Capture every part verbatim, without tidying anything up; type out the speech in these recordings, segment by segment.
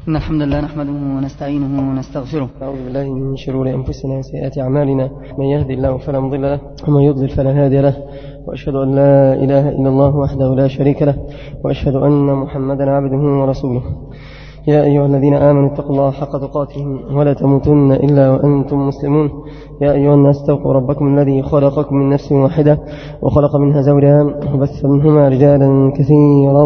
إن الحمد لله نحمده ونستعينه ونستغفره. أعوذ بالله من شرور أنفسنا وسيئات أعمالنا، من يهدي الله فلا مضل له ومن يضلل فلا هادي له، وأشهد أن لا إله إلا الله وحده لا شريك له، وأشهد أن محمدا عبده ورسوله. يا أيها الذين آمنوا اتقوا الله حق تقاته ولا تموتن إلا وأنتم مسلمون. يا أيها الناس اتقوا ربكم الذي خلقكم من نفس واحدة وخلق منها زوجها وبث منهما رجالا كثيرا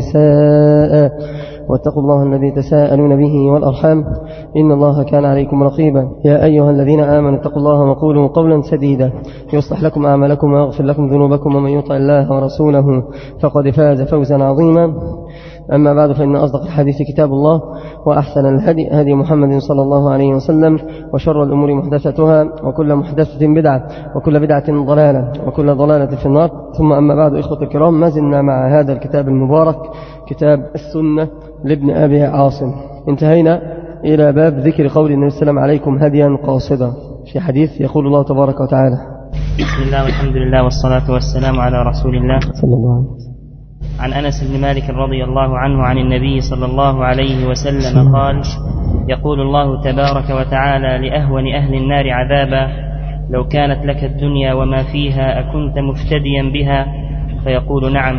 ونساء، واتقوا الله الذي تساءلون به والأرحام إن الله كان عليكم رقيبا. يا أيها الذين آمنوا اتقوا الله وقولوا قولا سديدا يصلح لكم أعمالكم ويغفر لكم ذنوبكم، ومن يطع الله ورسوله فقد فاز فوزا عظيما. أما بعد، فإن أصدق الحديث كتاب الله، وأحسن الهدي هدي محمد صلى الله عليه وسلم، وشر الأمور محدثتها، وكل محدثة بدعة، وكل بدعة ضلالة، وكل ضلالة في النار. ثم أما بعد، إخوة الكرام، ما زلنا مع هذا الكتاب المبارك، كتاب السنة لابن أبي عاصم. انتهينا إلى باب ذكر قول النبي صلى الله عليه وسلم عليكم هديا قاصدا، في حديث يقول الله تبارك وتعالى: بسم الله والحمد لله والصلاة والسلام على رسول الله صلى الله عليه وسلم. عن أنس بن مالك رضي الله عنه عن النبي صلى الله عليه وسلم قال: يقول الله تبارك وتعالى لأهون أهل النار عذابا: لو كانت لك الدنيا وما فيها أكنت مفتديا بها؟ فيقول: نعم.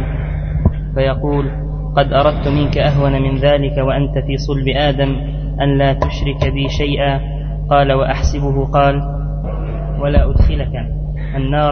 فيقول: قد أردت منك أهون من ذلك وأنت في صلب آدم، أن لا تشرك بي شيئا. قال: وأحسبه. قال: ولا أدخلك النار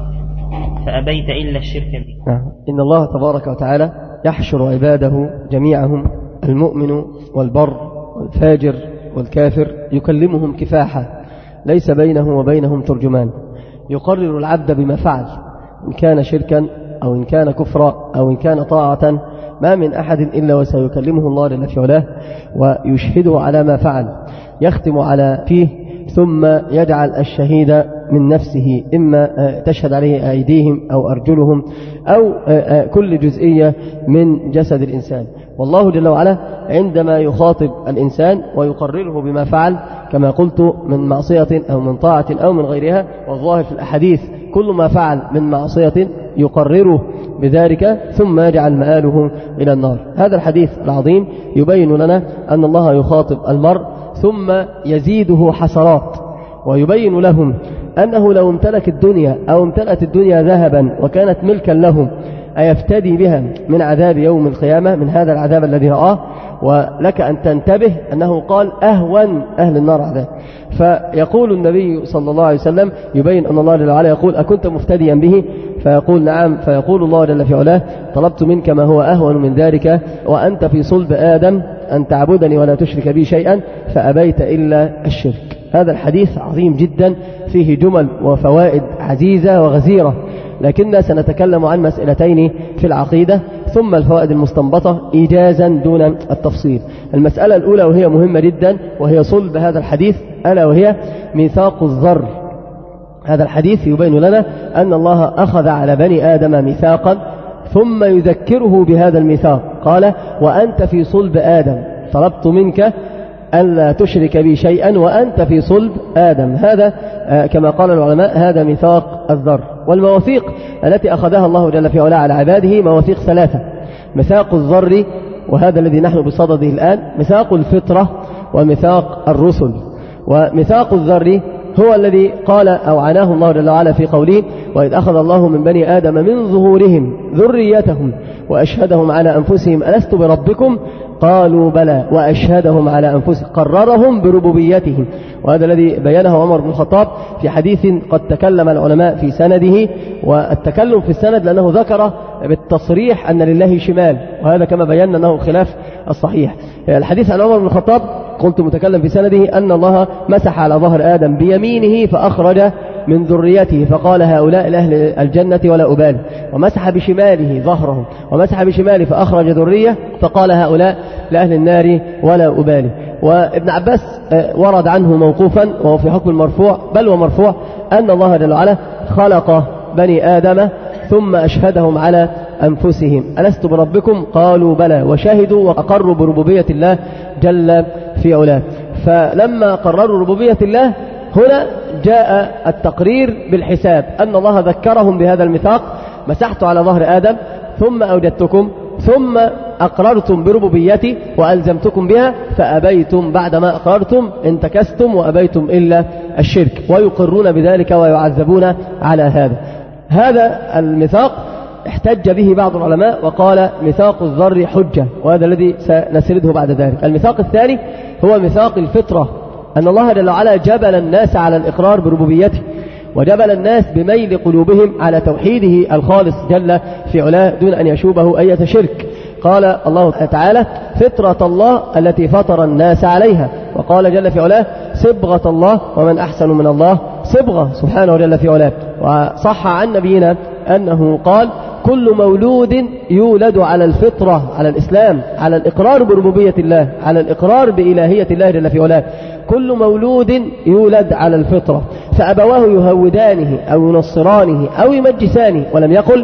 فأبيت إلا الشرك بي. إن الله تبارك وتعالى يحشر عباده جميعهم، المؤمن والبر والفاجر والكافر، يكلمهم كفاحا، ليس بينه وبينهم ترجمان. يقرر العبد بما فعل، إن كان شركا أو إن كان كفرا أو إن كان طاعة، ما من أحد إلا وسيكلمه الله جل في علاه ويشهده على ما فعل. يختم على فيه ثم يجعل الشهيد من نفسه، إما تشهد عليه أيديهم أو أرجلهم أو كل جزئية من جسد الإنسان. والله جل وعلا عندما يخاطب الإنسان ويقرره بما فعل، كما قلت، من معصية أو من طاعة أو من غيرها، والظاهر في الأحاديث كل ما فعل من معصية يقرره بذلك ثم يجعل مآله إلى النار. هذا الحديث العظيم يبين لنا أن الله يخاطب المرء ثم يزيده حسرات، ويبين لهم أنه لو امتلك الدنيا أو امتلأت الدنيا ذهبا وكانت ملكا لهم أيفتدي بها من عذاب يوم القيامة، من هذا العذاب الذي رآه. ولك أن تنتبه أنه قال أهون أهل النار عذاب. فيقول النبي صلى الله عليه وسلم يبين أن الله جل وعلا يقول: أكنت مفتديا به؟ فيقول: نعم. فيقول الله جل في علاه: طلبت منك ما هو أهون من ذلك وأنت في صلب آدم، أن تعبدني ولا تشرك بي شيئا، فأبيت إلا الشرك. هذا الحديث عظيم جدا، فيه جمل وفوائد عزيزة وغزيرة، لكننا سنتكلم عن مسألتين في العقيدة ثم الفوائد المستنبطة إيجازا دون التفصيل. المسألة الأولى وهي مهمة جدا، وهي صلب هذا الحديث، ألا وهي ميثاق الذر. هذا الحديث يبين لنا أن الله أخذ على بني آدم ميثاقا ثم يذكره بهذا الميثاق. قال: وأنت في صلب آدم، طلبت منك ألا تشرك بي شيئا وأنت في صلب آدم. هذا كما قال العلماء هذا ميثاق الذر. والمواثيق التي أخذها الله جل في علاه على عباده مواثيق ثلاثة: ميثاق الذر، وهذا الذي نحن بصدده الآن، ميثاق الفطرة، وميثاق الرسل. وميثاق الذر هو الذي قال أو عناه الله جل وعلا في قوله: وإذ أخذ الله من بني آدم من ظهورهم ذريتهم وأشهدهم على أنفسهم ألست بربكم؟ قالوا بلى وأشهدهم على أنفسهم، قررهم بربوبيتهم. وهذا الذي بينه عمر بن الخطاب في حديث قد تكلم العلماء في سنده، والتكلم في السند لأنه ذكر بالتصريح أن لله شمال، وهذا كما بينا أنه خلاف الصحيح. الحديث عن عمر بن الخطاب قلت متكلم في سنده أن الله مسح على ظهر آدم بيمينه فأخرج من ذريته فقال: هؤلاء لأهل الجنة ولا أبالي. ومسح بشماله ظهرهم ومسح بشماله فأخرج ذرية فقال: هؤلاء لأهل النار ولا أبالي. وابن عباس ورد عنه موقوفا وهو في حكم المرفوع، بل ومرفوع، أن الله جل وعلا خلق بني آدم ثم أشهدهم على أنفسهم ألست بربكم؟ قالوا بلى، وشهدوا وأقروا بربوبية الله جل في علاه. فلما قرروا ربوبية الله هنا جاء التقرير بالحساب، أن الله ذكرهم بهذا الميثاق: مسحت على ظهر آدم ثم أوجدتكم ثم أقررتم بربوبيتي وألزمتكم بها فأبيتم، بعدما أقررتم انتكستم وأبيتم إلا الشرك، ويقرون بذلك ويعذبون على هذا. هذا الميثاق احتج به بعض العلماء وقال ميثاق الذر حجة، وهذا الذي سنسرده بعد ذلك. الميثاق الثاني هو ميثاق الفطرة، أن الله جل وعلا جبل الناس على الإقرار بربوبيته، وجبل الناس بميل قلوبهم على توحيده الخالص جل في علاه دون أن يشوبه أي شرك. قال الله تعالى فطرة الله التي فطر الناس عليها، وقال جل في علاه صبغة الله ومن أحسن من الله صبغة سبحانه جل في علاه. وصح عن نبينا أنه قال كل مولود يولد على الفطرة، على الإسلام، على الإقرار بربوبية الله، على الإقرار بإلهية الله جل في علاه، كل مولود يولد على الفطرة، فأبواه يهودانه أو ينصرانه أو يمجسانه، ولم يقل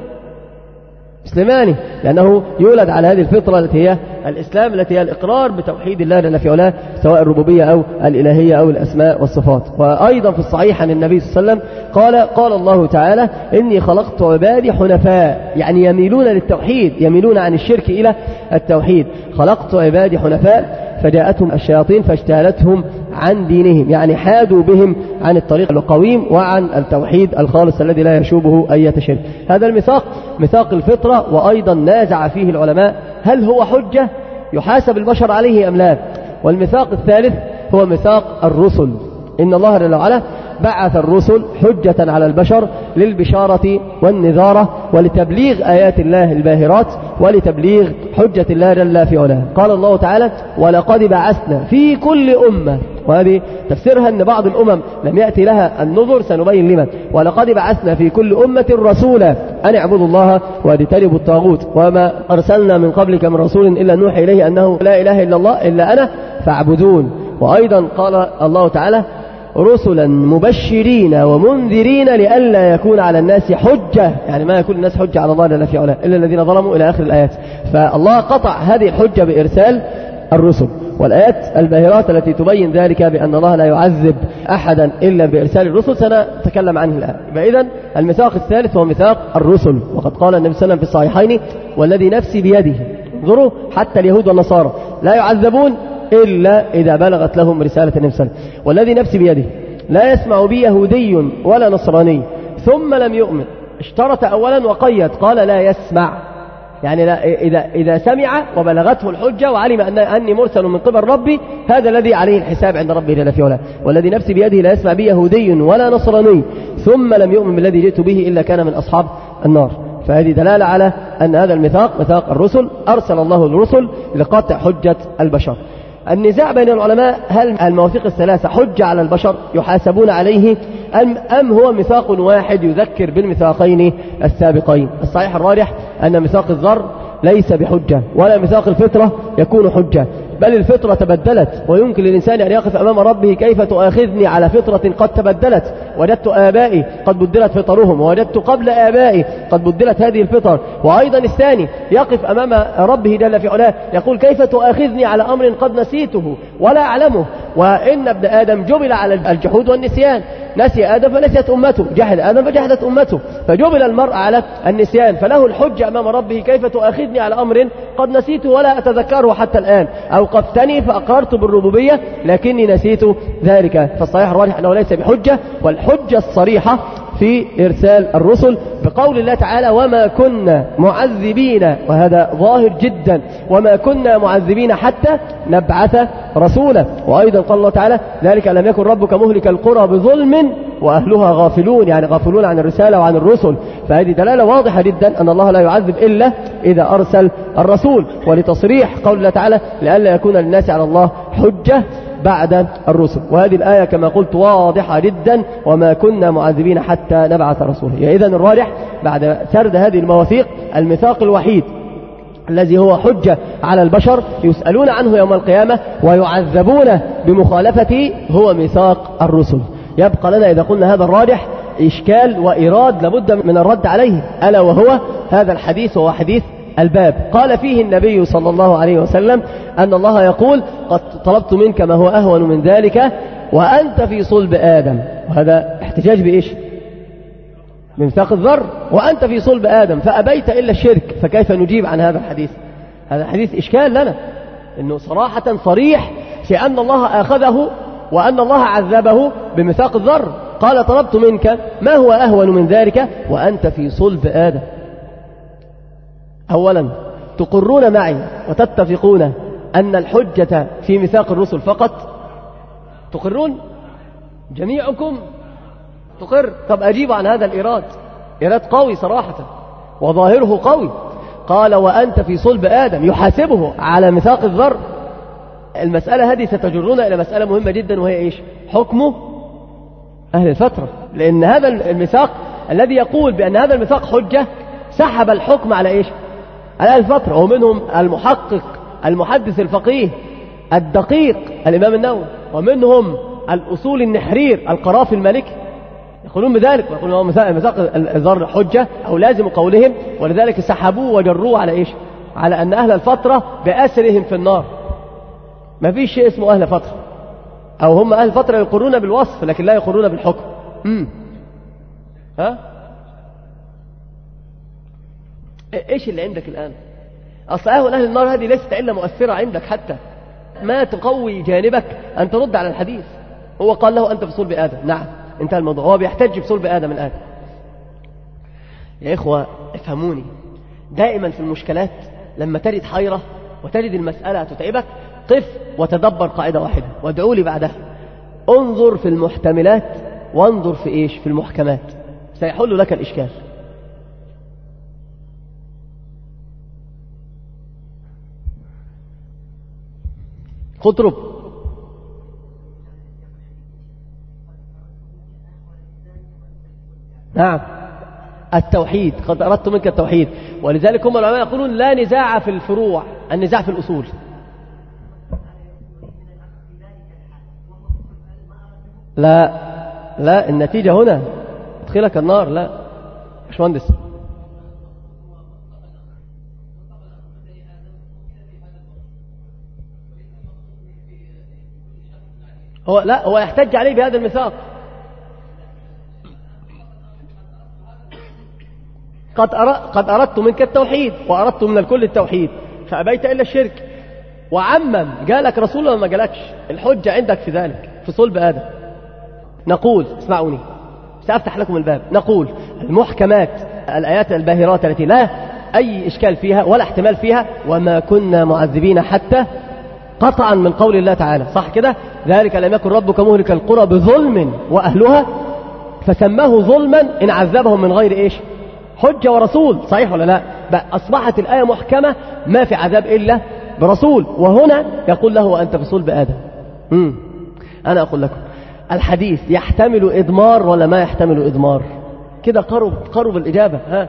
مسلمانه، لأنه يولد على هذه الفطرة التي هي الإسلام، التي هي الإقرار بتوحيد الله جل في علاه سواء الربوبية أو الإلهية أو الأسماء والصفات. وأيضا في الصحيح عن النبي صلى الله عليه وسلم قال قال الله تعالى إني خلقت عبادي حنفاء، يعني يميلون للتوحيد، يميلون عن الشرك إلى التوحيد. خلقت عبادي حنفاء فجاءتهم الشياطين فاجتالتهم عن دينهم، يعني حادوا بهم عن الطريق القويم وعن التوحيد الخالص الذي لا يشوبه أي شرك. هذا الميثاق ميثاق الفطرة، وأيضا نازع فيه العلماء هل هو حجة يحاسب البشر عليه أم لا. والميثاق الثالث هو ميثاق الرسل، إن الله جل وعلا بعث الرسل حجة على البشر للبشارة والنذارة ولتبليغ آيات الله الباهرات ولتبليغ حجة الله جل في علاه. قال الله تعالى ولقد بعثنا في كل أمة، وهذه تفسيرها أن بعض الأمم لم يأتي لها النذر، سنبين لمن. ولقد بعثنا في كل أمة رسولا أن اعبدوا الله واجتنبوا الطاغوت وما أرسلنا من قبلك من رسول إلا نوحي إليه أنه لا إله إلا الله إلا أنا فاعبدون. وأيضا قال الله تعالى رسلا مبشرين ومنذرين لئلا يكون على الناس حجة، يعني ما يكون الناس حجة على الله جل في علاه إلا الذين ظلموا إلى آخر الآيات. فالله قطع هذه الحجة بإرسال الرسل، والآيات الباهرات التي تبين ذلك بأن الله لا يعذب أحدا إلا بإرسال الرسل سنتكلم عنه الآن. فإذا الميثاق الثالث هو ميثاق الرسل، وقد قال النبي صلى الله عليه وسلم في الصحيحين والذي نفسي بيده، انظروا حتى اليهود والنصارى لا يعذبون إلا إذا بلغت لهم رسالة النبي صلى الله عليه وسلم، والذي نفسي بيده لا يسمع بي يهودي ولا نصراني ثم لم يؤمن، اشترط أولا وقيد قال لا يسمع، يعني لا إذا, إذا سمع وبلغته الحجة وعلم أن أني مرسل من قبل ربي هذا الذي عليه الحساب عند ربه جل في علاه. والذي نفسي بيده لا يسمع بي يهودي ولا نصراني ثم لم يؤمن بالذي جئت به إلا كان من أصحاب النار. فهذه دلالة على أن هذا الميثاق ميثاق الرسل، أرسل الله الرسل لقطع حجة البشر. النزاع بين العلماء هل المواثيق الثلاثة حجة على البشر يحاسبون عليه أم هو ميثاق واحد يذكر بالميثاقين السابقين. الصحيح الراجح أن ميثاق الذر ليس بحجة ولا ميثاق الفطرة يكون حجة، بل الفطرة تبدلت، ويمكن للإنسان أن يقف أمام ربه كيف تؤاخذني على فطرة قد تبدلت، وجدت آبائي قد بدلت فطرهم ووجدت قبل آبائي قد بدلت هذه الفطر. وأيضا الثاني يقف أمام ربه جل في علاه يقول كيف تؤاخذني على أمر قد نسيته ولا أعلمه، وإن ابن آدم جبل على الجحود والنسيان، نسي آدم فنسيت أمته، جحد آدم فجحدت أمته، فجبل المرء على النسيان، فله الحجة أمام ربه كيف تؤاخذني على أمر قد نسيته ولا أتذكره حتى الآن، أوقفتني فأقررت بالربوبية لكني نسيت ذلك. فالصحيح الراجح أنه ليس بحجة، والحجة الصريحة في إرسال الرسل بقول الله تعالى وما كنا معذبين، وهذا ظاهر جدا، وما كنا معذبين حتى نبعث رسولا. وأيضا قال الله تعالى ذلك لم يكن ربك مهلك القرى بظلم وأهلها غافلون، يعني غافلون عن الرسالة وعن الرسل. فهذه دلالة واضحة جدا أن الله لا يعذب إلا إذا أرسل الرسول. ولتصريح قول الله تعالى لئلا يكون للناس على الله حجة بعد الرسل، وهذه الآية كما قلت واضحة جدا وما كنا معذبين حتى نبعث رسولا. إذن الراجح بعد سرد هذه المواثيق الميثاق الوحيد الذي هو حجة على البشر يسألون عنه يوم القيامة ويعذبون بمخالفته هو ميثاق الرسل. يبقى لنا إذا قلنا هذا الراجح إشكال وإيراد لابد من الرد عليه، ألا وهو هذا الحديث وهو حديث الباب. قال فيه النبي صلى الله عليه وسلم أن الله يقول قد طلبت منك ما هو أهون من ذلك وأنت في صلب آدم، وهذا احتجاج بإيش؟ بميثاق الذر، وأنت في صلب آدم فأبيت إلا الشرك، فكيف نجيب عن هذا الحديث؟ هذا حديث إشكال لنا، إنه صراحة صريح في أن الله أخذه وأن الله عذبه بميثاق الذر. قال طلبت منك ما هو أهون من ذلك وأنت في صلب آدم. أولا تقرون معي وتتفقون أن الحجة في ميثاق الرسل فقط؟ تقرون جميعكم؟ تقر؟ طب أجيب عن هذا الإيراد، إيراد قوي صراحة وظاهره قوي. قال وأنت في صلب آدم، يحاسبه على ميثاق الذر. المسألة هذه ستجرنا إلى مسألة مهمة جدا، وهي إيش؟ حكمه أهل الفترة. لأن هذا الميثاق الذي يقول بأن هذا الميثاق حجة سحب الحكم على إيش؟ على أهل الفترة، ومنهم المحقق المحدث الفقيه الدقيق الإمام النووي، ومنهم الأصول النحرير القرافي المالكي، يقولون بذلك ويقولون ميثاق الذر حجة أو لازم قولهم، ولذلك سحبوه وجروه على إيش؟ على أن أهل الفترة بأسرهم في النار. ما فيش شيء اسمه أهل فترة، أو هم أهل فترة يقرون بالوصف لكن لا يقرون بالحكم. امم ها إيش اللي عندك الآن؟ أصل أهل أهل النار هذه ليست إلا مؤثرة عندك، حتى ما تقوي جانبك أن ترد على الحديث. هو قال له أنت في صلب آدم، نعم انتهى الموضوع. هو بيحتج بصلب آدم الآن. يا إخوة افهموني، دائما في المشكلات لما تجد حيرة وتجد المسألة تتعبك، قف وتدبر قاعدة واحدة وادعوا لي بعدها. انظر في المحتملات وانظر في إيش؟ في المحكمات، سيحل لك الإشكال. خطرب نعم التوحيد، قد أردت منك التوحيد. ولذلك هم العلماء يقولون لا نزاع في الفروع، النزاع في الأصول. لا لا النتيجة هنا ادخلك النار. لا مش مهندس، هو لا هو يحتج عليه بهذا الميثاق. قد قد أردت منك التوحيد وأردت من الكل التوحيد فأبيت إلا الشرك. وعمم جالك رسول ولا ما جالكش؟ الحجة عندك في ذلك في صلب آدم. نقول اسمعوني سأفتح لكم الباب. نقول المحكمات الآيات الباهرات التي لا أي إشكال فيها ولا احتمال فيها، وما كنا معذبين حتى قطعا من قول الله تعالى، صح كده؟ ذلك لم يكن ربك مهلك القرى بظلم وأهلها فسماه ظلما إن عذبهم من غير إيش؟ حجة ورسول، صحيح ولا لا؟ بقى أصبحت الآية محكمة، ما في عذاب إلا برسول. وهنا يقول له أنت في صلب آدم. مم. أنا أقول لكم الحديث يحتمل إضمار ولا ما يحتمل إضمار؟ كده قرب قرب الإجابة. ها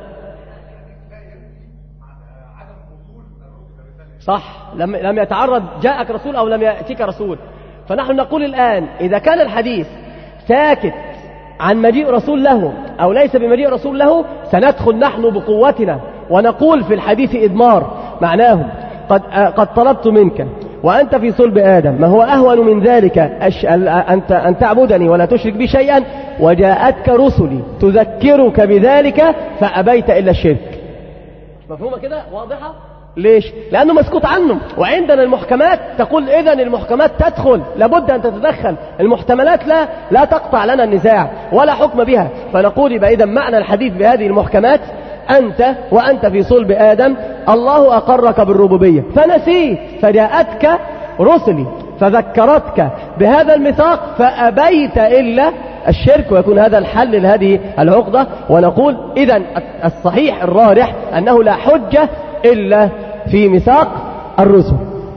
صح، لم لم يتعرض جاءك رسول أو لم يأتيك رسول. فنحن نقول الآن إذا كان الحديث ساكت عن مجيء رسول له أو ليس بمجيء رسول له، سندخل نحن بقوتنا ونقول في الحديث إضمار، معناه قد قد طلبت منك وأنت في صلب آدم ما هو أهون من ذلك أنت أن تعبدني ولا تشرك بي شيئا، وجاءتك رسلي تذكرك بذلك فأبيت إلا الشرك. مفهومة كده؟ واضحة؟ ليش؟ لأنه مسكوت عنه. وعندنا المحكمات تقول إذن المحكمات تدخل، لابد أن تتدخل. المحتملات لا لا تقطع لنا النزاع ولا حكم بها. فنقول يبقى إذن معنى الحديث بهذه المحكمات أنت وأنت في صلب آدم الله أقرك بالربوبية فنسيت، فجاءتك رسلي فذكرتك بهذا الميثاق فأبيت إلا الشرك، ويكون هذا الحل لهذه العقدة. ونقول إذن الصحيح الراجح أنه لا حجة إلا في ميثاق الرسل.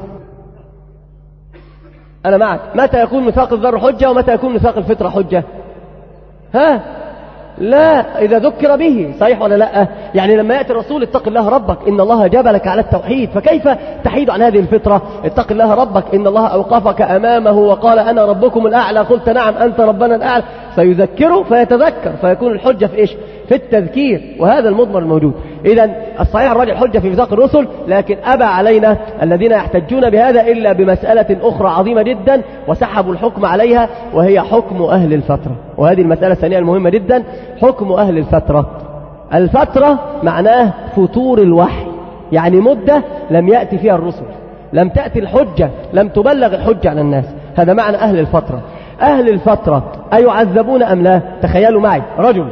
أنا معك. متى يكون ميثاق الذر حجة ومتى يكون ميثاق الفطرة حجة؟ ها لا إذا ذكر به، صحيح ولا لا؟ يعني لما يأتي الرسول اتق الله ربك إن الله جبلك على التوحيد، فكيف تحيد عن هذه الفطرة؟ اتق الله ربك إن الله أوقفك أمامه وقال أنا ربكم الأعلى، قلت نعم أنت ربنا الأعلى، فيذكره فيتذكر، فيكون الحجة في إيش؟ في التذكير، وهذا المضمر الموجود. إذن الصحيح الراجح حجة في ميثاق الرسل، لكن أبى علينا الذين يحتجون بهذا إلا بمسألة أخرى عظيمة جدا وسحبوا الحكم عليها، وهي حكم أهل الفترة. وهذه المسألة الثانية المهمة جدا، حكم أهل الفترة. الفترة معناه فتور الوحي، يعني مدة لم يأتي فيها الرسل، لم تأتي الحجة، لم تبلغ الحجة على الناس. هذا معنى أهل الفترة. أهل الفترة أيعذبون أم لا؟ تخيلوا معي رجل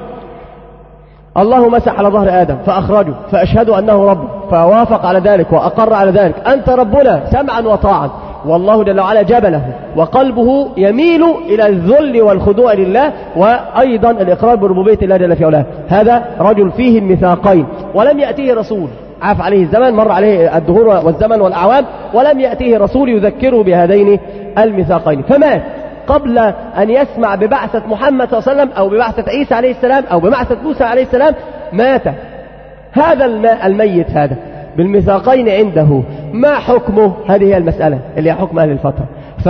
الله مسح على ظهر آدم فأخرجه فأشهد أنه رب، فوافق على ذلك وأقر على ذلك، أنت ربنا سمعا وطاعا، والله جل وعلا جبله وقلبه يميل إلى الذل والخضوع لله، وأيضا الإقرار بربوبية الله جل في علاه. هذا رجل فيه الميثاقين، ولم يأتيه رسول، عاف عليه الزمن، مر عليه الدهور والزمن والأعوام، ولم يأتيه رسول يذكره بهذين الميثاقين، فمات قبل أن يسمع ببعثة محمد صلى الله عليه وسلم أو ببعثة عيسى عليه السلام أو ببعثة موسى عليه السلام، مات هذا الميت هذا بالميثاقين عنده، ما حكمه؟ هذه هي المسألة اللي هي حكم أهل الفترة.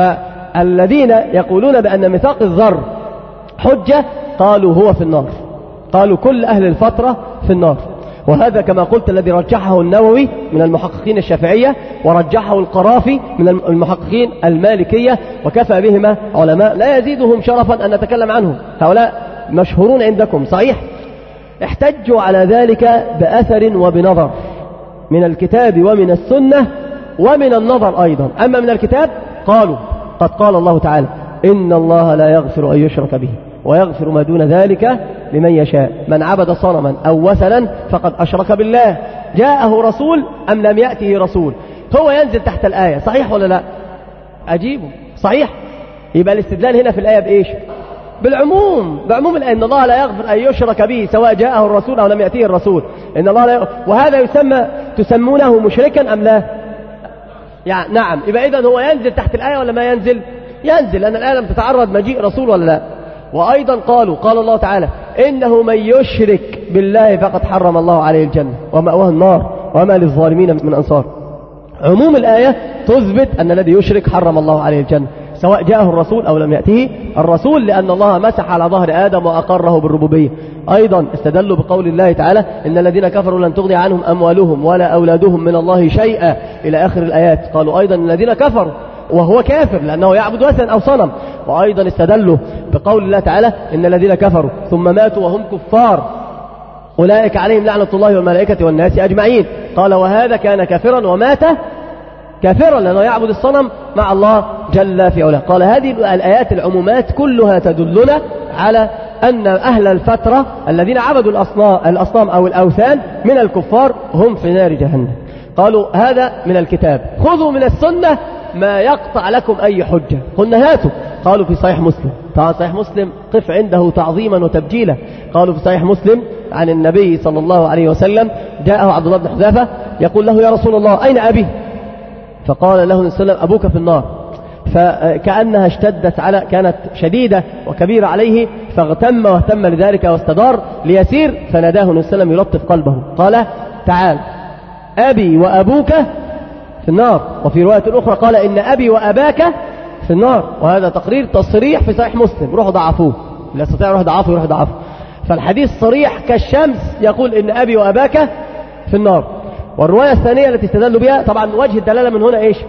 فالذين يقولون بأن ميثاق الذر حجة قالوا هو في النار، قالوا كل أهل الفترة في النار. وهذا كما قلت الذي رجحه النووي من المحققين الشافعية، ورجحه القرافي من المحققين المالكية، وكفى بهما علماء لا يزيدهم شرفا أن نتكلم عنهم، هؤلاء مشهورون عندكم صحيح. احتجوا على ذلك بأثر وبنظر من الكتاب ومن السنة ومن النظر أيضا. أما من الكتاب قالوا قد قال الله تعالى إن الله لا يغفر أن يشرك به ويغفر ما دون ذلك لمن يشاء، من عبد صنما أو وثنا فقد أشرك بالله. جاءه رسول أم لم يأته رسول؟ هو ينزل تحت الآية صحيح ولا لا؟ أجيبه صحيح. يبقى الاستدلال هنا في الآية بإيش؟ بالعموم، بعموم الآية، إن الله لا يغفر أن يشرك به سواء جاءه الرسول أو لم يأته الرسول. إن الله لا يغفر. وهذا يسمى تسمونه مشركا أم لا؟ يعني نعم. يبقى إذن هو ينزل تحت الآية ولا ما ينزل؟ ينزل، لأن الآية لم تتعرض مجيء رسول ولا لا. وأيضا قالوا قال الله تعالى إنه من يشرك بالله فقد حرم الله عليه الجنة ومأواه النار وما للظالمين من أنصار. عموم الآية تثبت أن الذي يشرك حرم الله عليه الجنة سواء جاءه الرسول أو لم يأته الرسول، لأن الله مسح على ظهر آدم وأقره بالربوبية. أيضا استدلوا بقول الله تعالى إن الذين كفروا لن تغني عنهم أموالهم ولا أولادهم من الله شيئا إلى آخر الآيات. قالوا أيضا الذين كفروا وهو كافر لأنه يعبد وثن أو صنم. وأيضا استدلوا بقول الله تعالى إن الذين كفروا ثم ماتوا وهم كفار أولئك عليهم لعنة الله والملائكة والناس أجمعين. قال وهذا كان كافرا ومات كافرا لأنه يعبد الصنم مع الله جل في علاه. قال هذه الآيات العمومات كلها تدلنا على أن أهل الفترة الذين عبدوا الأصنام أو الأوثان من الكفار هم في نار جهنم. قالوا هذا من الكتاب، خذوا من السنة ما يقطع لكم أي حجة. قلنا هاتوا. قالوا في صحيح مسلم، طبعا صحيح مسلم قف عنده تعظيما وتبجيلا. قالوا في صحيح مسلم عن النبي صلى الله عليه وسلم جاءه عبد الله بن حذافة يقول له يا رسول الله أين أبي؟ فقال له النبي صلى الله عليه وسلم أبوك في النار. فكأنها اشتدت على كانت شديدة وكبيرة عليه، فاغتم واهتم لذلك واستدار ليسير، فناداه النبي صلى الله عليه وسلم يلطف قلبه قال تعال أبي وأبوك في النار. وفي رواية أخرى قال إن أبي وأباك في النار. وهذا تقرير تصريح في صحيح مسلم، روحوا ضعفوه، لا يستطيع يروح ضعفه يروح ضعفه. فالحديث صريح كالشمس يقول إن أبي وأباك في النار. والرواية الثانية التي استدلوا بها طبعا وجه الدلالة من هنا إيش؟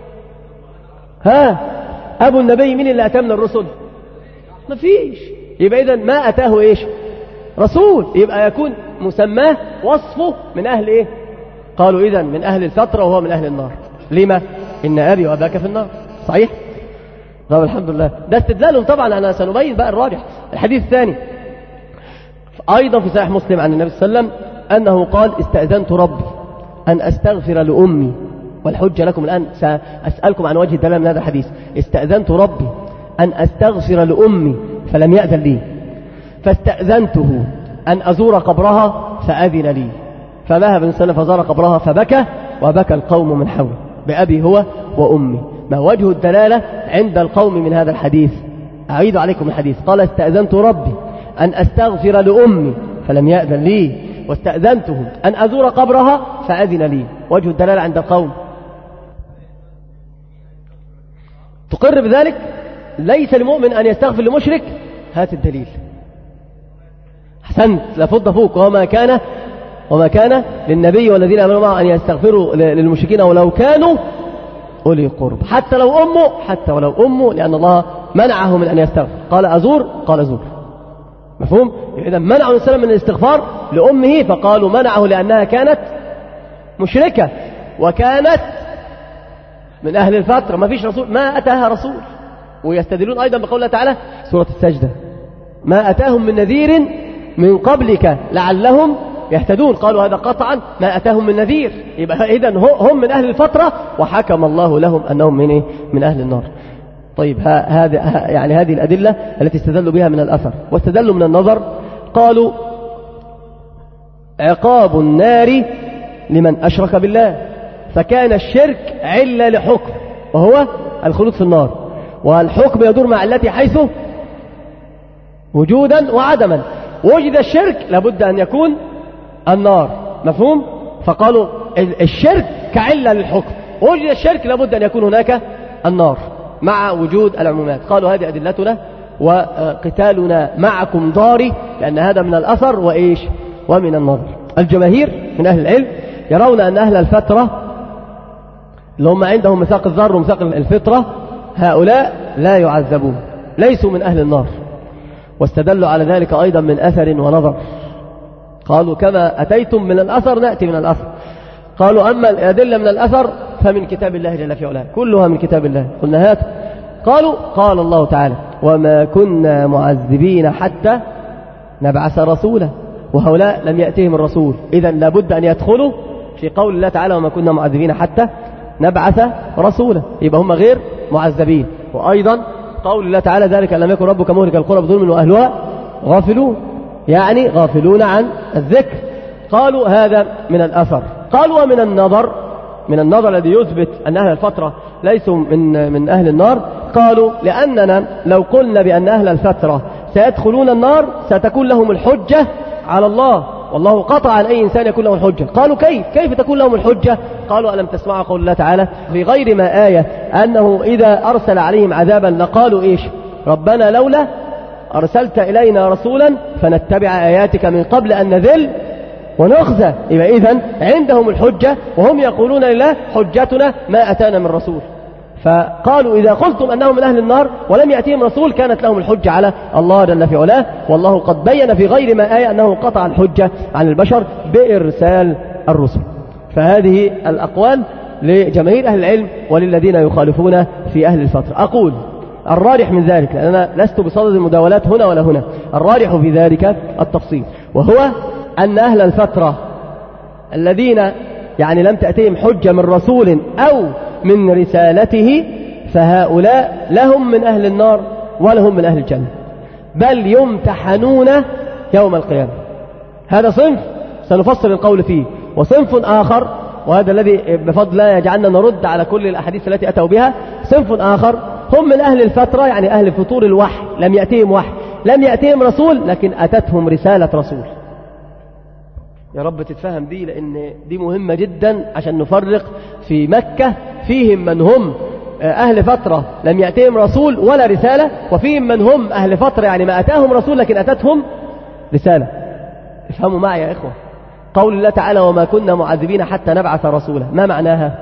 ها أبو النبي مين اللي أتى من الرسل؟ ما فيش. يبقى إذن ما أتاه إيش؟ رسول. يبقى يكون مسماه وصفه من أهل إيه؟ قالوا إذن من أهل الفترة وهو من أهل النار. لما؟ إن أبي وأباك في النار. صحيح؟ طب الحمد لله. ده استدلالهم طبعا. أنا سنبين بقى الراجح. الحديث الثاني أيضا في صحيح مسلم عن النبي صلى الله عليه وسلم أنه قال استأذنت ربي أن أستغفر لأمي، والحجة لكم الآن سأسألكم عن وجه الدلالة من هذا الحديث. استأذنت ربي أن أستغفر لأمي فلم يأذن لي، فاستأذنته أن أزور قبرها فأذن لي، فذهب النبي صلى الله عليه وسلم فزار قبرها فبكى وبكى القوم من حوله بأبي هو وأمي. ما وجه الدلالة عند القوم من هذا الحديث؟ أعيد عليكم الحديث. قال استأذنت ربي أن أستغفر لأمي فلم يأذن لي، واستأذنته أن أزور قبرها فأذن لي. وجه الدلالة عند القوم تقر بذلك. ليس لمؤمن أن يستغفر لمشرك. هات الدليل. حسنت لفض فوق. وما كان وما كان للنبي والذين آمنوا معه أن يستغفروا للمشركين ولو كانوا أولي قرب، حتى لو أمه حتى ولو أمه لأن الله منعه من أن يستغفر. قال أزور قال أزور. مفهوم؟ إذا منعه السلام من الاستغفار لأمه، فقالوا منعه لأنها كانت مشركة وكانت من أهل الفترة، ما فيش رسول، ما أتاها رسول. ويستدلون أيضا بقول الله تعالى سورة السجدة ما أتاهم من نذير من قبلك لعلهم يهتدون. قالوا هذا قطعا ما أتاهم من نذير، يبقى إذن هم من أهل الفترة وحكم الله لهم أنهم من إيه؟ من أهل النار. طيب هذا يعني هذه الأدلة التي استدلوا بها من الأثر. واستدلوا من النظر، قالوا عقاب النار لمن أشرك بالله، فكان الشرك علة لحكم وهو الخلود في النار، والحكم يدور مع التي حيث وجودا وعدما. وجد الشرك لابد أن يكون النار، مفهوم؟ فقالوا الشرك كعلة للحكم، وجد الشرك لابد أن يكون هناك النار مع وجود العمومات. قالوا هذه أدلتنا وقتالنا معكم ضاري، لأن هذا من الأثر وإيش ومن النظر. الجماهير من أهل العلم يرون أن أهل الفترة اللي هم عندهم ميثاق الذر وميثاق الفطرة هؤلاء لا يعذبون، ليسوا من أهل النار. واستدلوا على ذلك أيضا من أثر ونظر. قالوا كما أتيتم من الأثر نأتي من الأثر. قالوا أما الأدلة من الأثر فمن كتاب الله جل في علاه، كلها من كتاب الله. قلنا هات. قالوا قال الله تعالى وما كنا معذبين حتى نبعث رسولا، وهؤلاء لم يأتيهم الرسول، إذن لابد أن يدخلوا في قول الله تعالى وما كنا معذبين حتى نبعث رسولا، يبقى هم غير معذبين. وأيضا قول الله تعالى ذلك لم يكن ربك مهلك القرى بظلم وأهلها غافلون، يعني غافلون عن الذكر. قالوا هذا من الأثر. قالوا ومن النظر، من النظر الذي يثبت أن أهل الفترة ليسوا من, من أهل النار، قالوا لأننا لو قلنا بأن أهل الفترة سيدخلون النار ستكون لهم الحجة على الله، والله قطع عن أي إنسان يكون له الحجة. قالوا كيف كيف تكون لهم الحجة؟ قالوا ألم تسمعوا قول الله تعالى في غير ما آية أنه إذا أرسل عليهم عذابا لقالوا إيش ربنا لولا أرسلت إلينا رسولا فنتبع آياتك من قبل أن نذل ونخزى. يبقى إذن عندهم الحجة وهم يقولون لله حجتنا ما أتانا من رسول. فقالوا إذا قلتم أنهم من أهل النار ولم يأتيهم رسول كانت لهم الحجة على الله جل في علاه، والله قد بين في غير ما آية أنه قطع الحجة عن البشر بإرسال الرسل. فهذه الأقوال لجماهير أهل العلم وللذين يخالفون في أهل الفترة. أقول الراجح من ذلك، لأن أنا لست بصدد المداولات هنا ولا هنا، الراجح في ذلك التفصيل، وهو أن أهل الفترة الذين يعني لم تأتيهم حجة من رسول أو من رسالته فهؤلاء لهم من أهل النار ولهم من أهل الجنة، بل يمتحنون يوم القيامة. هذا صنف سنفصل القول فيه، وصنف آخر وهذا الذي بفضل الله يجعلنا نرد على كل الأحاديث التي أتوا بها، صنف آخر هم من أهل الفترة يعني أهل فطور الوحي، لم يأتيهم وحي، لم يأتيهم رسول لكن أتتهم رسالة رسول. يا رب تتفهم دي، لأن دي مهمة جدا عشان نفرق. في مكة فيهم من هم أهل فترة لم يأتيهم رسول ولا رسالة، وفيهم من هم أهل فترة يعني ما أتاهم رسول لكن أتتهم رسالة. افهموا معي يا إخوة، قول الله تعالى وما كنا معذبين حتى نبعث رسولا، ما معناها؟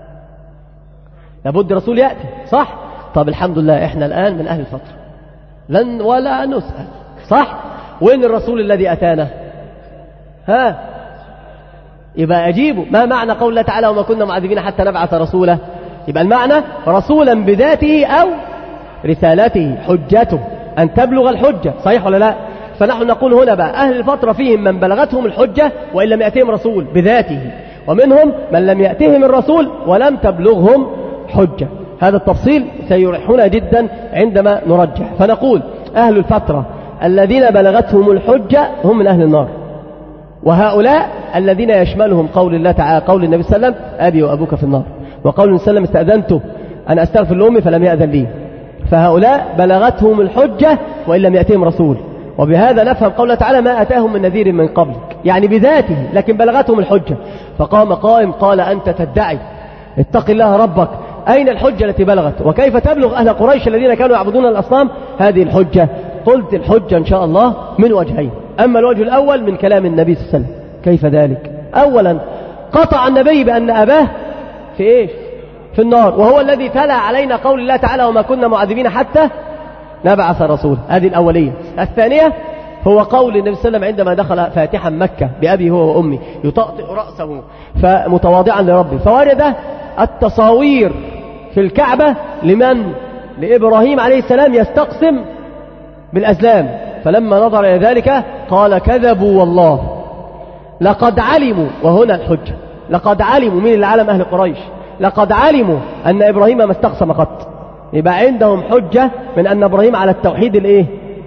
لابد رسول يأتي، صح؟ طب الحمد لله إحنا الآن من أهل الفترة لن ولا نسأل، صح؟ وين الرسول الذي أتانا؟ ها؟ يبقى أجيبوا ما معنى قول الله تعالى وما كنا معذبين حتى نبعث رسولا؟ يبقى المعنى رسولا بذاته أو رسالته، حجته أن تبلغ الحجة، صحيح ولا لا؟ فنحن نقول هنا بقى أهل الفترة فيهم من بلغتهم الحجة وإن لم يأتيهم رسول بذاته، ومنهم من لم يأتيهم الرسول ولم تبلغهم حجة. هذا التفصيل سيريحنا جدا عندما نرجح. فنقول أهل الفترة الذين بلغتهم الحجة هم من أهل النار، وهؤلاء الذين يشملهم قول الله تعالى قول النبي صلى الله عليه وسلم أبي وأبوك في النار، وقول النبي صلى الله عليه وسلم استأذنته أن أستغفر لأمي فلم يأذن لي. فهؤلاء بلغتهم الحجة وإن لم يأتيهم رسول. وبهذا نفهم قوله تعالى ما أتاهم من نذير من قبلك، يعني بذاته لكن بلغتهم الحجة. فقام قائم قال أنت تدعي، اتق الله ربك، أين الحجة التي بلغت؟ وكيف تبلغ أهل قريش الذين كانوا يعبدون الأصنام هذه الحجة؟ قلت الحجة إن شاء الله من وجهين. أما الوجه الأول من كلام النبي صلى الله عليه وسلم. كيف ذلك؟ أولا قطع النبي بأن أباه في إيش؟ في النار، وهو الذي تلا علينا قول الله تعالى وما كنا معذبين حتى نبعث رسول. هذه الأولية. الثانية هو قول النبي صلى الله عليه وسلم عندما دخل فاتحا مكة بأبي هو وأمي يطأطئ رأسه فمتواضعا لربه، فوجد التصاوير في الكعبة لمن؟ لإبراهيم عليه السلام يستقسم بالأزلام، فلما نظر إلى ذلك قال كذبوا والله لقد علموا، وهنا الحجة، لقد علموا من العالم أهل قريش، لقد علموا أن إبراهيم ما استقسم قط. يبقى عندهم حجة من أن إبراهيم على التوحيد الإيه؟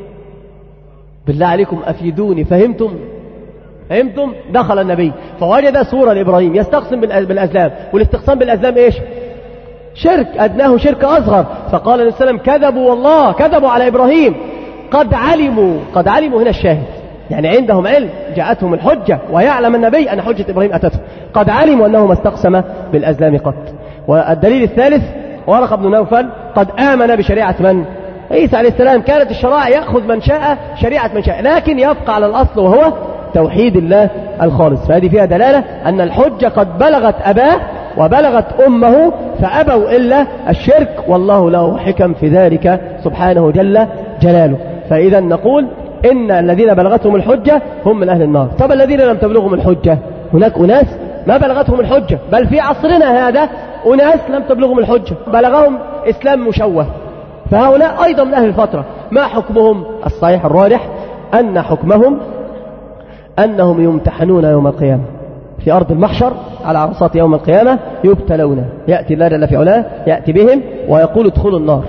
بالله عليكم أفيدوني، فهمتم؟ فهمتم؟ دخل النبي فوجد صورة لإبراهيم يستقسم بالأزلام، والاستقسام بالأزلام إيش؟ شرك، أدناه شرك أصغر. فقال النبي صلى الله عليه وسلم كذبوا والله، كذبوا على إبراهيم، قد علموا. قد علموا هنا الشاهد، يعني عندهم علم، جاءتهم الحجة ويعلم النبي أن حجة إبراهيم أتته، قد علموا أنه ما استقسم بالأزلام قط. والدليل الثالث ورقة بن نوفل قد آمن بشريعة من؟ عيسى عليه السلام. كانت الشرائع يأخذ من شاء شريعة من شاء، لكن يبقى على الأصل وهو توحيد الله الخالص. فهذه فيها دلالة أن الحجة قد بلغت أباه وبلغت أمه فأبوا إلا الشرك، والله له حكم في ذلك سبحانه جل جلاله. فإذا نقول إن الذين بلغتهم الحجة هم من أهل النار. طب الذين لم تبلغهم الحجة، هناك أناس ما بلغتهم الحجة، بل في عصرنا هذا أناس لم تبلغهم الحجة بلغهم إسلام مشوه، فهؤلاء أيضا من أهل الفترة. ما حكمهم؟ الصحيح الراجح أن حكمهم أنهم يمتحنون يوم القيامة في أرض المحشر على عرصات يوم القيامة، يبتلون، يأتي الله جل في علاه يأتي بهم ويقول ادخلوا النار،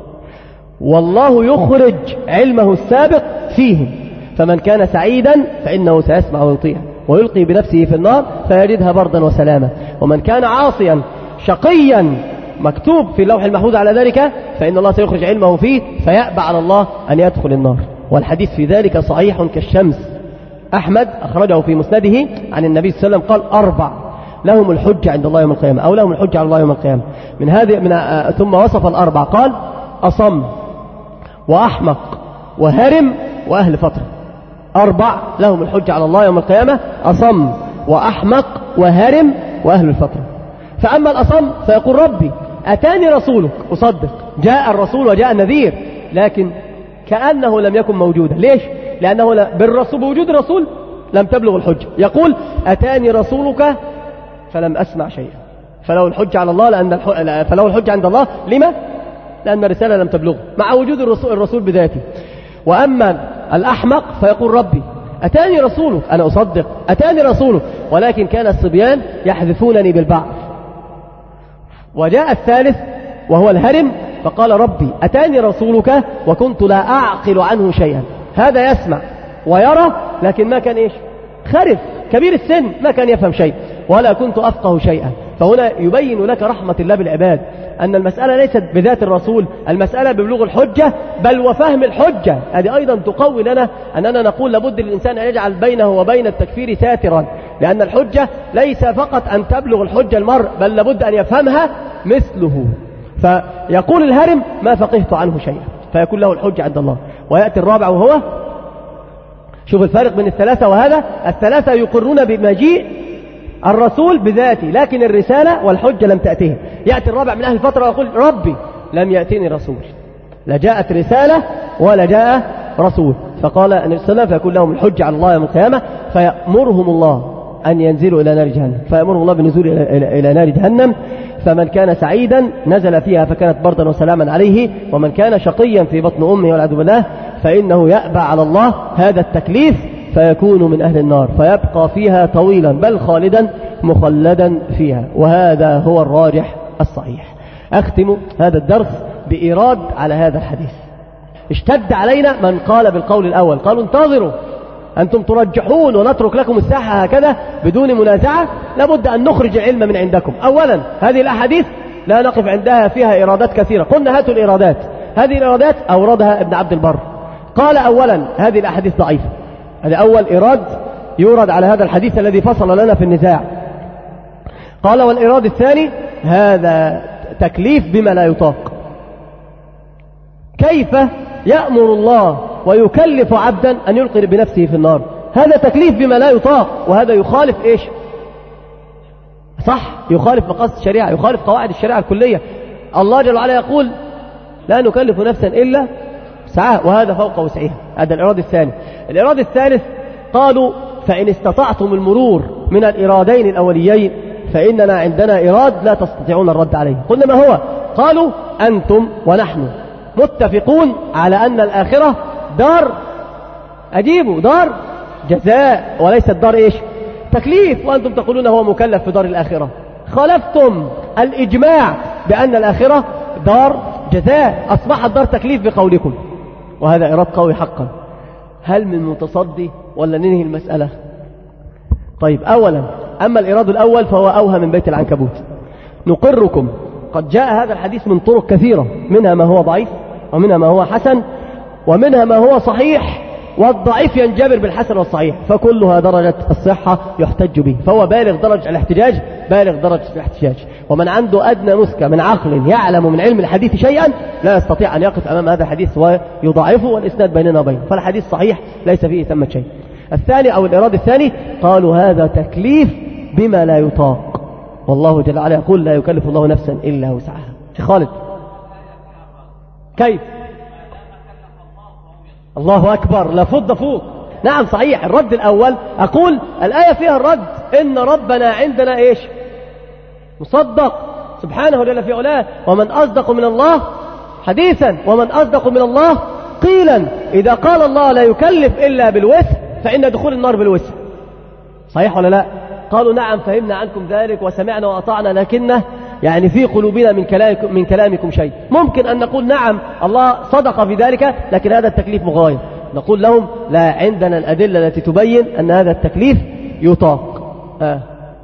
والله يخرج علمه السابق فيهم، فمن كان سعيدا فإنه سيسمع ويطيع ويلقي بنفسه في النار فيجدها بردا وسلاما، ومن كان عاصيا شقيا مكتوب في اللوح المحفوظ على ذلك فإن الله سيخرج علمه فيه فيأبى على الله أن يدخل النار. والحديث في ذلك صحيح كالشمس. أحمد أخرجه في مسنده عن النبي صلى الله عليه وسلم قال أربع لهم الحجة عند الله يوم القيامة، أو لهم الحجة على الله يوم القيامة. من هذه من آه ثم وصف الأربع قال أصم وأحمق وهرم وأهل فترة. أربع لهم الحجة على الله يوم القيامة: أصم وأحمق وهرم وأهل الفترة. فأما الأصم فيقول ربي أتاني رسولك أصدق، جاء الرسول وجاء النذير، لكن كأنه لم يكن موجودا. ليش؟ لأنه بالرسول بوجود الرسول لم تبلغ الحجة. يقول أتاني رسولك فلم أسمع شيئا، فله الحجة على الله لأن فله الحجة عند الله. لما؟ لأن الرسالة لم تبلغه مع وجود الرسول, الرسول بذاته. وأما الأحمق فيقول ربي أتاني رسولك، أنا أصدق أتاني رسولك، ولكن كان الصبيان يحذفونني بالبعض. وجاء الثالث وهو الهرم فقال ربي أتاني رسولك وكنت لا أعقل عنه شيئا. هذا يسمع ويرى لكن ما كان إيش؟ خرف كبير السن، ما كان يفهم شيء، ولا كنت أفقه شيئا. فهنا يبين لك رحمة الله بالعباد أن المسألة ليست بذات الرسول، المسألة ببلوغ الحجة بل وفهم الحجة. هذه أيضا تقوي لنا أننا نقول لابد للإنسان أن يجعل بينه وبين التكفير ساترا، لأن الحجة ليس فقط أن تبلغ الحجة المرء، بل لابد أن يفهمها مثله. فيقول الهرم ما فقهت عنه شيئا، فيكون له الحجة عند الله. ويأتي الرابع وهو، شوف الفارق بين الثلاثة وهذا، الثلاثة يقرون بمجيء الرسول بذاته لكن الرسالة والحجة لم تأتيه. يأتي الرابع من أهل الفترة ويقول ربي لم يأتيني رسول، لا جاءت رسالة ولا جاء رسول. فقال النبي صلى الله عليه وسلم فيكون لهم الحجة على الله يوم القيامة، فيأمرهم الله أن ينزلوا إلى نار جهنم، فيأمرهم الله بالنزول إلى, إلى نار جهنم. فمن كان سعيدا نزل فيها فكانت بردا وسلاما عليه، ومن كان شقيا في بطن أمه والعياذ بالله فإنه يأبى على الله هذا التكليف فيكون من أهل النار، فيبقى فيها طويلا بل خالدا مخلدا فيها. وهذا هو الراجح الصحيح. أختم هذا الدرس بإيراد على هذا الحديث. اشتد علينا من قال بالقول الأول، قالوا انتظروا أنتم ترجحون ونترك لكم الساحة هكذا بدون منازعة، لابد أن نخرج العلم من عندكم. أولا هذه الأحاديث لا نقف عندها، فيها إيرادات كثيرة، قلنا هاتوا الإيرادات. هذه الإيرادات أوردها ابن عبد البر، قال أولا هذه الأحاديث ضعيفة، هذا أول إيراد يورد على هذا الحديث الذي فصل لنا في النزاع. قال والإيراد الثاني هذا تكليف بما لا يطاق. كيف يأمر الله ويكلف عبدا أن يلقي بنفسه في النار؟ هذا تكليف بما لا يطاق، وهذا يخالف إيش؟ صح، يخالف مقاصد الشريعة، يخالف قواعد الشريعة الكلية. الله جل وعلا يقول لا نكلف نفسا إلا وسعها، وهذا فوق وسعها. هذا الإراد الثاني. الإراد الثالث قالوا فإن استطعتم المرور من الإرادين الأوليين فإننا عندنا إراد لا تستطيعون الرد عليه. قلنا ما هو؟ قالوا أنتم ونحن متفقون على أن الآخرة دار، أجيبوا، دار جزاء وليست دار إيش؟ تكليف، وأنتم تقولون هو مكلف في دار الآخرة. خالفتم الإجماع بأن الآخرة دار جزاء، أصبحت دار تكليف بقولكم، وهذا إراد قوي حقا. هل من متصدي ولا ننهي المسألة؟ طيب، أولا أما الإراد الأول فهو أوهى من بيت العنكبوت. نقركم قد جاء هذا الحديث من طرق كثيرة، منها ما هو ضعيف ومنها ما هو حسن ومنها ما هو صحيح، والضعيف ينجبر بالحسن والصحيح، فكلها درجة الصحة يحتج به، فهو بالغ درجة الاحتجاج، بالغ درجة الاحتجاج. ومن عنده أدنى نسكة من عقل يعلم من علم الحديث شيئا لا يستطيع أن يقف أمام هذا الحديث ويضاعفه، والإسناد بيننا وبينه، فالحديث صحيح ليس فيه ثمة شيء. الثاني أو الإراد الثاني قالوا هذا تكليف بما لا يطاق، والله جل وعلا يقول لا يكلف الله نفسا إلا وسعها. شيخ خالد كيف؟ الله أكبر، لا فض فوق. نعم صحيح. الرد الأول أقول الآية فيها الرد، إن ربنا عندنا إيش؟ مصدق سبحانه جل في علاه، ومن أصدق من الله حديثا ومن أصدق من الله قيلا. إذا قال الله لا يكلف إلا بالوسع فإن دخول النار بالوسع، صحيح ولا لا؟ قالوا نعم فهمنا عنكم ذلك وسمعنا وأطعنا، لكنه يعني في قلوبنا من كلامكم, من كلامكم شيء. ممكن أن نقول نعم الله صدق في ذلك، لكن هذا التكليف مغاير. نقول لهم لا، عندنا الأدلة التي تبين أن هذا التكليف يطاق. آه.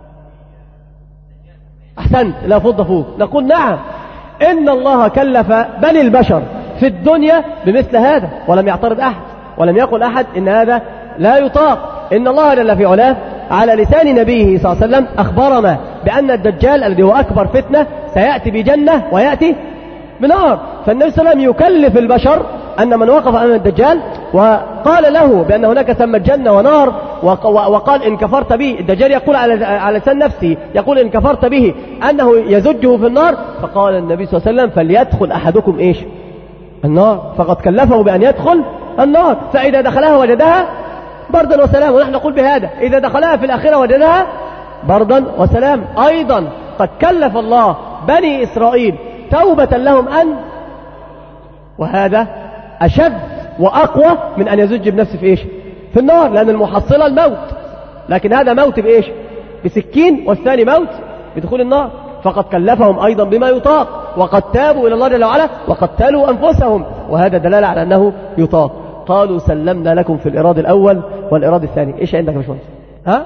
أحسنت، لا فض فوق. نقول نعم إن الله كلف بني البشر في الدنيا بمثل هذا، ولم يعترض أحد ولم يقل أحد إن هذا لا يطاق. إن الله جل في علاه على لسان نبيه صلى الله عليه وسلم أخبرنا بأن الدجال الذي هو أكبر فتنة سيأتي بجنة ويأتي بنار، فالنبي صلى الله عليه وسلم يكلف البشر أن من وقف أمام الدجال وقال له بأن هناك ثم جنة ونار، وقال إن كفرت به، الدجال يقول على لسان نفسه، يقول إن كفرت به أنه يزجه في النار، فقال النبي صلى الله عليه وسلم فليدخل أحدكم إيش؟ النار، فقد كلفه بأن يدخل النار، فإذا دخلها وجدها بردا وسلام، ونحن نقول بهذا إذا دخلها في الآخرة وجدها بردا وسلام. أيضا قد كلف الله بني إسرائيل توبة لهم أن، وهذا أشد وأقوى من أن يزج بنفسه في إيش؟ في النار، لأن المحصلة الموت، لكن هذا موت بإيش؟ بسكين، والثاني موت بدخول النار. فقد كلفهم أيضا بما يطاق، وقد تابوا إلى الله جل وعلا وقتلوا أنفسهم، وهذا دلالة على أنه يطاق. قالوا سلمنا لكم في الإراد الأول والإراد الثاني. إيش عندك يا باشمهندس؟ ها؟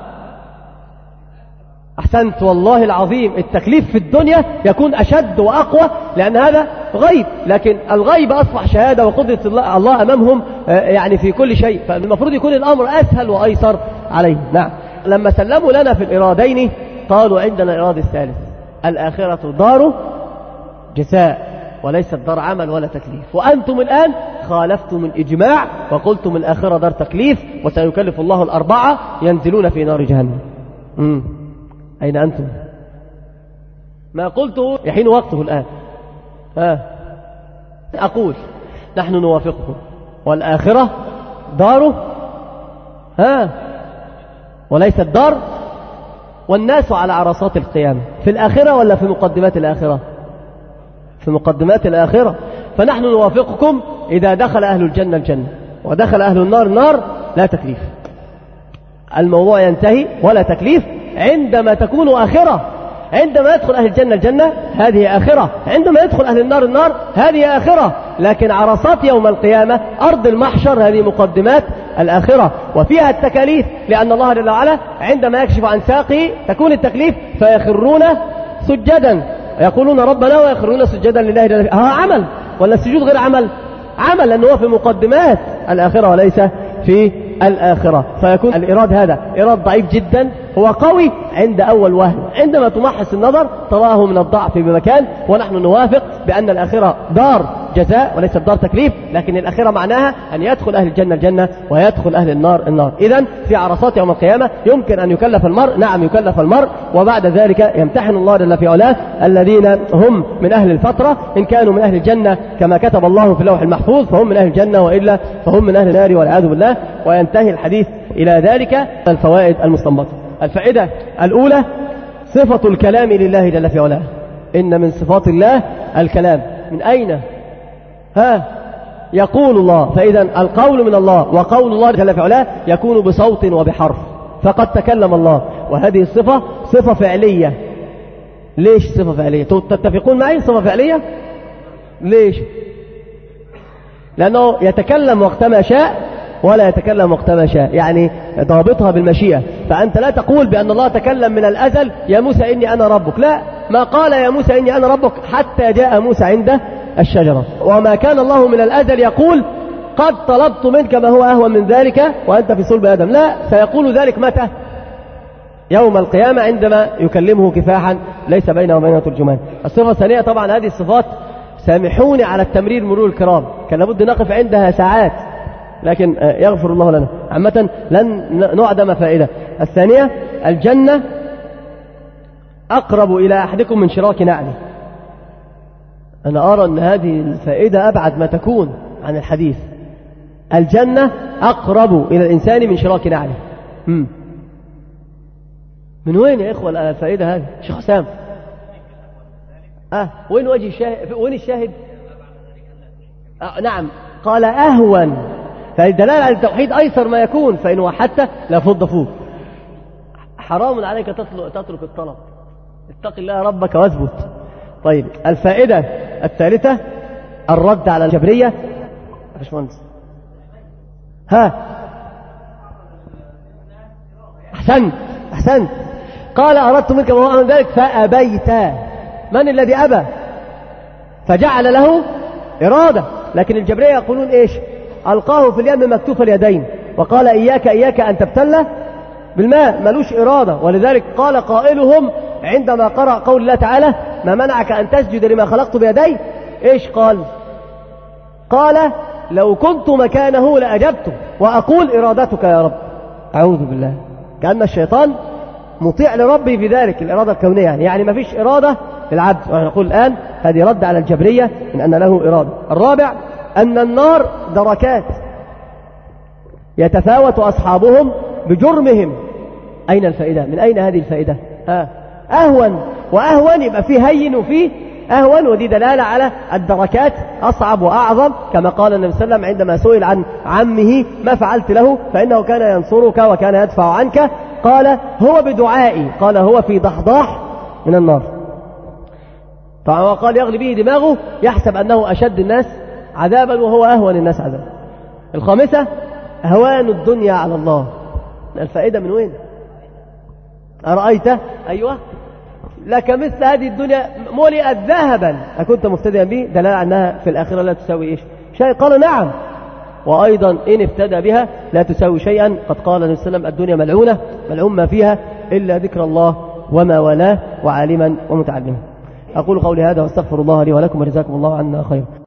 أحسنت والله العظيم. التكليف في الدنيا يكون أشد وأقوى لأن هذا غيب، لكن الغيب أصبح شهادة وقدرة الله أمامهم يعني في كل شيء، فالمفروض يكون الأمر أسهل وأيسر عليه. نعم. لما سلموا لنا في الإرادين قالوا عندنا الإراد الثالث، الآخرة دار جزاء وليست دار عمل ولا تكليف، وأنتم الآن خالفتم الإجماع وقلتم الآخرة دار تكليف وسيكلف الله الأربعة ينزلون في نار جهنم. مم. أين أنتم؟ ما قلته يحين وقته الآن. ها. أقول نحن نوافقكم، والآخرة داره ها وليست دار، والناس على عرصات القيامة في الآخرة ولا في مقدمات الآخرة؟ في مقدمات الآخرة. فنحن نوافقكم إذا دخل أهل الجنة الجنة ودخل أهل النار النار، لا تكليف، الموضوع ينتهي ولا تكليف عندما تكون آخرة. عندما يدخل أهل الجنة الجنة هذه آخرة، عندما يدخل أهل النار النار هذه آخرة، لكن عرصات يوم القيامة أرض المحشر هذه مقدمات الآخرة، وفيها التكاليف، لأن الله جل وعلا عندما يكشف عن ساقه تكون التكليف فيخرون سجدا يقولون ربنا ويخرون سجدا لله جل وعلا. ها عمل ولا السجود غير عمل؟ عمل، لأنه هو في مقدمات الآخرة وليس في الآخرة. فيكون الإراد هذا إراد ضعيف جدا، هو قوي عند أول وهن، عندما تمحص النظر تراه من الضعف بمكان. ونحن نوافق بأن الآخرة دار جزاء وليست دار تكليف، لكن الآخرة معناها أن يدخل أهل الجنة الجنة ويدخل أهل النار النار. إذن في عرصات يوم القيامة يمكن أن يكلف المرء، نعم يكلف المرء، وبعد ذلك يمتحن الله جل في علاه الذين هم من أهل الفترة، إن كانوا من أهل الجنة كما كتب الله في اللوح المحفوظ فهم من أهل الجنة، وإلا فهم من أهل النار والعياذ بالله. وينتهي الحديث إلى ذلك. الفوائد المستنبطة: الفائدة الأولى صفة الكلام لله جل في علاه، إن من صفات الله الكلام. من أين؟ ها يقول الله، فإذا القول من الله، وقول الله جل في علاه يكون بصوت وبحرف، فقد تكلم الله، وهذه الصفة صفة فعلية. ليش صفة فعلية؟ تتفقون معي صفة فعلية؟ ليش؟ لأنه يتكلم وقتما شاء ولا يتكلم وقتما شاء، يعني ضابطها بالمشيئة. فأنت لا تقول بأن الله تكلم من الأزل يا موسى إني أنا ربك، لا، ما قال يا موسى إني أنا ربك حتى جاء موسى عند الشجرة. وما كان الله من الأزل يقول قد طلبت منك ما هو أهون من ذلك وأنت في صلب آدم، لا، سيقول ذلك متى؟ يوم القيامة عندما يكلمه كفاحا ليس بينه وبينه ترجمان. الصفة الثانية، طبعا هذه الصفات سامحوني على التمرير مرور الكرام، كان لابد نقف عندها ساعات، لكن يغفر الله لنا، عامة لن نعدم فائدة. الثانية الجنة أقرب إلى أحدكم من شراك نعله. أنا أرى أن هذه الفائدة أبعد ما تكون عن الحديث. الجنة أقرب إلى الإنسان من شراك نعله. مم. من وين يا إخوة الفائدة هذه؟ شيخ حسام، آه وين وجه الشاهد؟ وين الشاهد؟ آه نعم، قال أهون، فالدلالة على التوحيد أيسر ما يكون، فإن وحدت لفض فوق. حرام عليك تترك الطلب، اتق الله ربك واثبت. طيب الفائدة الثالثة الرد على الجبرية. باشمهندس ها أحسنت أحسنت قال أردت منك ما هو أمن ذلك فأبيت. من الذي أبى؟ فجعل له إرادة. لكن الجبرية يقولون إيش؟ ألقاه في اليم مكتوف اليدين وقال إياك إياك أن تبتل بالماء، ملوش إرادة. ولذلك قال قائلهم عندما قرأ قول الله تعالى ما منعك أن تسجد لما خلقت بيدي، إيش قال؟ قال لو كنت مكانه لأجبته وأقول إرادتك يا رب. أعوذ بالله، كأن الشيطان مطيع لربه في ذلك، الإرادة الكونية يعني, يعني ما فيش إرادة للعبد. ونقول الآن هذه رد على الجبرية من أن له إرادة. الرابع أن النار دركات يتفاوت أصحابهم بجرمهم. أين الفائدة؟ من أين هذه الفائدة؟ آه. أهون وأهون، يبقى فيه هين وفيه أهون، ودي دلالة على الدركات أصعب وأعظم، كما قال النبي صلى الله عليه وسلم عندما سئل عن عمه ما فعلت له فإنه كان ينصرك وكان يدفع عنك، قال هو بدعائي، قال هو في ضحضاح من النار. طبعا قال يغلي به دماغه يحسب أنه أشد الناس عذابا وهو أهون الناس عذابا. الخامسة هوان الدنيا على الله. الفائدة من وين؟ أرأيت أيوة لك مثل هذه الدنيا ملئت ذهبا أكنت مفتديا به، دلالة أنها في الآخرة لا تساوي إيش؟ شيء. قال نعم، وأيضا إن افتدى بها لا تساوي شيئا. قد قال النبي صلى الله عليه وسلم الدنيا ملعونة ملعون ما فيها إلا ذكر الله وما والاه وعالما ومتعلما. أقول قولي هذا واستغفر الله لي ولكم وجزاكم الله عنا خيرا.